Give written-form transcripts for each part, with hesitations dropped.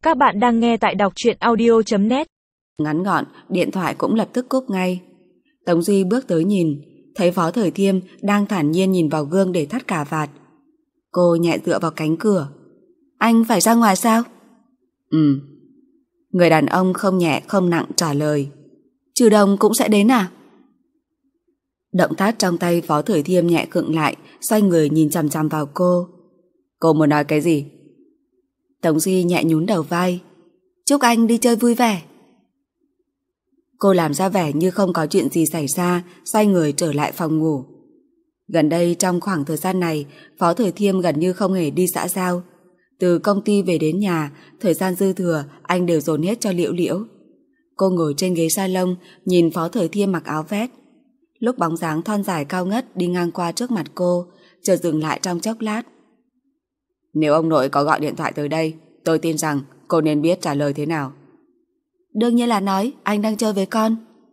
Các bạn đang nghe tại đọc truyện audio.net. Ngắn gọn, điện thoại cũng lập tức cúp ngay. Tống Duy bước tới nhìn, thấy Phó Thời Thiêm đang thản nhiên nhìn vào gương để thắt cà vạt. Cô nhẹ dựa vào cánh cửa. Anh phải ra ngoài sao? Người đàn ông không nhẹ không nặng trả lời. Trừ Đồng cũng sẽ đến à? Động tác trong tay Phó Thời Thiêm nhẹ khựng lại, xoay người nhìn chằm chằm vào cô. Cô muốn nói cái gì? Tống Duy nhẹ nhún đầu vai. Chúc anh đi chơi vui vẻ. Cô làm ra vẻ như không có chuyện gì xảy ra, xoay người trở lại phòng ngủ. Gần đây trong khoảng thời gian này, Phó Thời Thiêm gần như không hề đi xã giao. Từ công ty về đến nhà, thời gian dư thừa anh đều dồn hết cho Liễu Liễu. Cô ngồi trên ghế salon, nhìn Phó Thời Thiêm mặc áo vest. Lúc bóng dáng thon dài cao ngất đi ngang qua trước mặt cô, chợt dừng lại trong chốc lát. Nếu ông nội có gọi điện thoại tới đây, tôi tin rằng cô nên biết trả lời thế nào. Đương nhiên là nói anh đang chơi với con.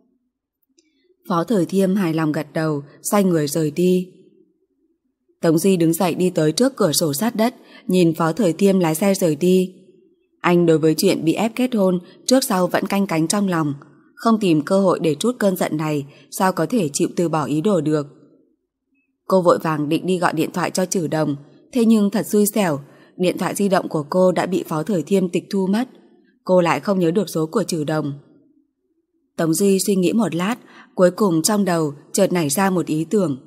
Phó Thời Thiêm hài lòng gật đầu, xoay người rời đi. Tống Duy đứng dậy đi tới trước cửa sổ sát đất, nhìn Phó Thời Thiêm lái xe rời đi. Anh đối với chuyện bị ép kết hôn trước sau vẫn canh cánh trong lòng, không tìm cơ hội để trút cơn giận này, sao có thể chịu từ bỏ ý đồ được. Cô vội vàng định đi gọi điện thoại cho Trừ Đồng, thế nhưng thật xui xẻo, điện thoại di động của cô đã bị Phó Thời Thiêm tịch thu mất. Cô lại không nhớ được số của Trừ Đồng. Tống Duy suy nghĩ một lát, cuối cùng trong đầu chợt nảy ra một ý tưởng.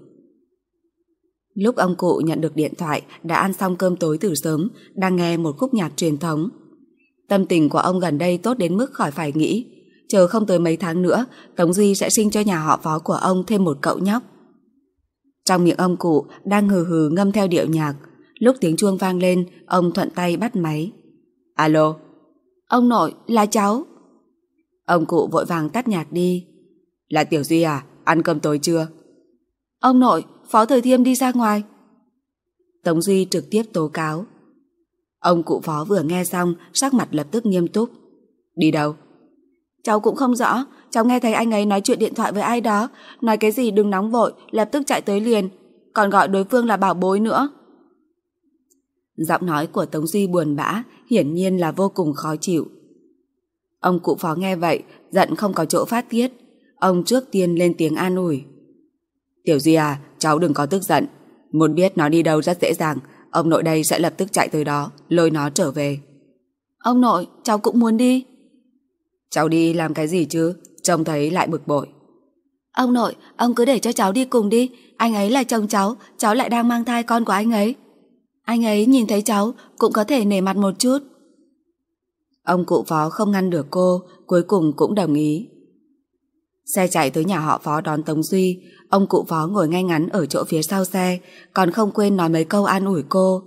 Lúc ông cụ nhận được điện thoại đã ăn xong cơm tối từ sớm, đang nghe một khúc nhạc truyền thống. Tâm tình của ông gần đây tốt đến mức khỏi phải nghĩ, chờ không tới mấy tháng nữa, Tống Duy sẽ sinh cho nhà họ Phó của ông thêm một cậu nhóc. Trong miệng ông cụ đang hừ hừ ngâm theo điệu nhạc, lúc tiếng chuông vang lên, ông thuận tay bắt máy. Alo. Ông nội, là cháu. Ông cụ vội vàng tắt nhạc đi. Là Tiểu Duy à, ăn cơm tối chưa? Ông nội, Phó Thời Thiêm đi ra ngoài. Tống Duy trực tiếp tố cáo. Ông cụ Phó vừa nghe xong, sắc mặt lập tức nghiêm túc. Đi đâu? Cháu cũng không rõ, cháu nghe thấy anh ấy nói chuyện điện thoại với ai đó, nói cái gì đừng nóng vội, lập tức chạy tới liền, còn gọi đối phương là bảo bối nữa. Giọng nói của Tống Duy buồn bã, hiển nhiên là vô cùng khó chịu. Ông cụ Phó nghe vậy, giận không có chỗ phát tiết. Ông trước tiên lên tiếng an ủi. Tiểu Duy à, cháu đừng có tức giận. Muốn biết nó đi đâu rất dễ dàng, ông nội đây sẽ lập tức chạy tới đó, lôi nó trở về. Ông nội, cháu cũng muốn đi. Cháu đi làm cái gì chứ, trông thấy lại bực bội. Ông nội, ông cứ để cho cháu đi cùng đi, anh ấy là chồng cháu lại đang mang thai con của anh ấy. Anh ấy nhìn thấy cháu cũng có thể nể mặt một chút. Ông cụ Phó không ngăn được cô, cuối cùng cũng đồng ý. Xe chạy tới nhà họ Phó đón Tống Duy, ông cụ Phó ngồi ngay ngắn ở chỗ phía sau xe, còn không quên nói mấy câu an ủi cô.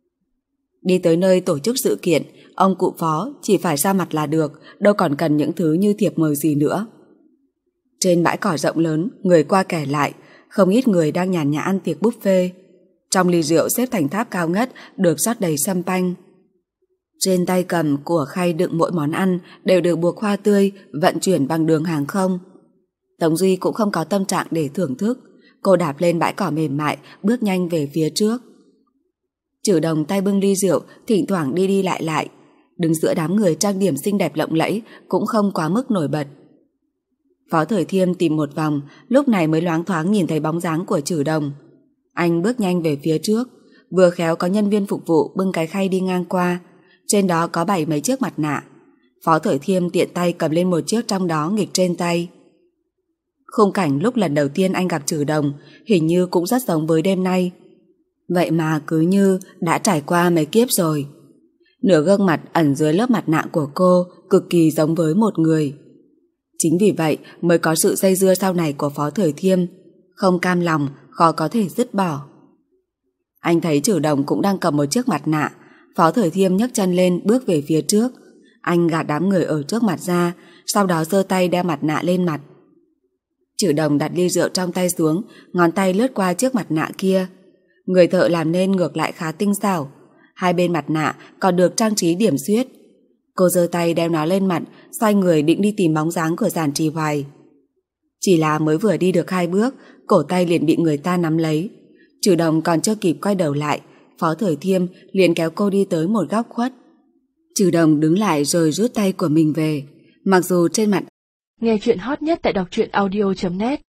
Đi tới nơi tổ chức sự kiện, ông cụ Phó chỉ phải ra mặt là được, đâu còn cần những thứ như thiệp mời gì nữa. Trên bãi cỏ rộng lớn, người qua kẻ lại, không ít người đang nhàn nhã ăn tiệc buffet. Trong ly rượu xếp thành tháp cao ngất được rót đầy sâm panh. Trên tay cầm của khay đựng mỗi món ăn đều được buộc hoa tươi, vận chuyển bằng đường hàng không. Tống Duy cũng không có tâm trạng để thưởng thức, cô đạp lên bãi cỏ mềm mại, bước nhanh về phía trước. Trừ Đồng tay bưng ly rượu, thỉnh thoảng đi đi lại lại, đứng giữa đám người trang điểm xinh đẹp lộng lẫy, cũng không quá mức nổi bật. Phó Thời Thiêm tìm một vòng, lúc này mới loáng thoáng nhìn thấy bóng dáng của Trừ Đồng. Anh bước nhanh về phía trước, vừa khéo có nhân viên phục vụ bưng cái khay đi ngang qua, trên đó có bày mấy chiếc mặt nạ. Phó Thời Thiêm tiện tay cầm lên một chiếc trong đó nghịch trên tay. Khung cảnh lúc lần đầu tiên anh gặp Trừ Đồng hình như cũng rất giống với đêm nay. Vậy mà cứ như đã trải qua mấy kiếp rồi. Nửa gương mặt ẩn dưới lớp mặt nạ của cô cực kỳ giống với một người. Chính vì vậy mới có sự dây dưa sau này của Phó Thời Thiêm, không cam lòng, khó có thể dứt bỏ. Anh thấy Trừ Đồng cũng đang cầm một chiếc mặt nạ. Phó Thời Thiêm nhấc chân lên bước về phía trước. Anh gạt đám người ở trước mặt ra, sau đó giơ tay đeo mặt nạ lên mặt. Trừ Đồng đặt ly rượu trong tay xuống, ngón tay lướt qua chiếc mặt nạ kia. Người thợ làm nên ngược lại khá tinh xảo. Hai bên mặt nạ còn được trang trí điểm xuyết. Cô giơ tay đeo nó lên mặt, xoay người định đi tìm bóng dáng của Giản Trì Hoài. Chỉ là mới vừa đi được 2 bước, cổ tay liền bị người ta nắm lấy. Trừ Đồng còn chưa kịp quay đầu lại, Phó Thời Thiêm liền kéo cô đi tới một góc khuất. Trừ Đồng đứng lại rồi rút tay của mình về. Mặc dù trên mặt Nghe chuyện hot nhất tại đọc truyện audio.net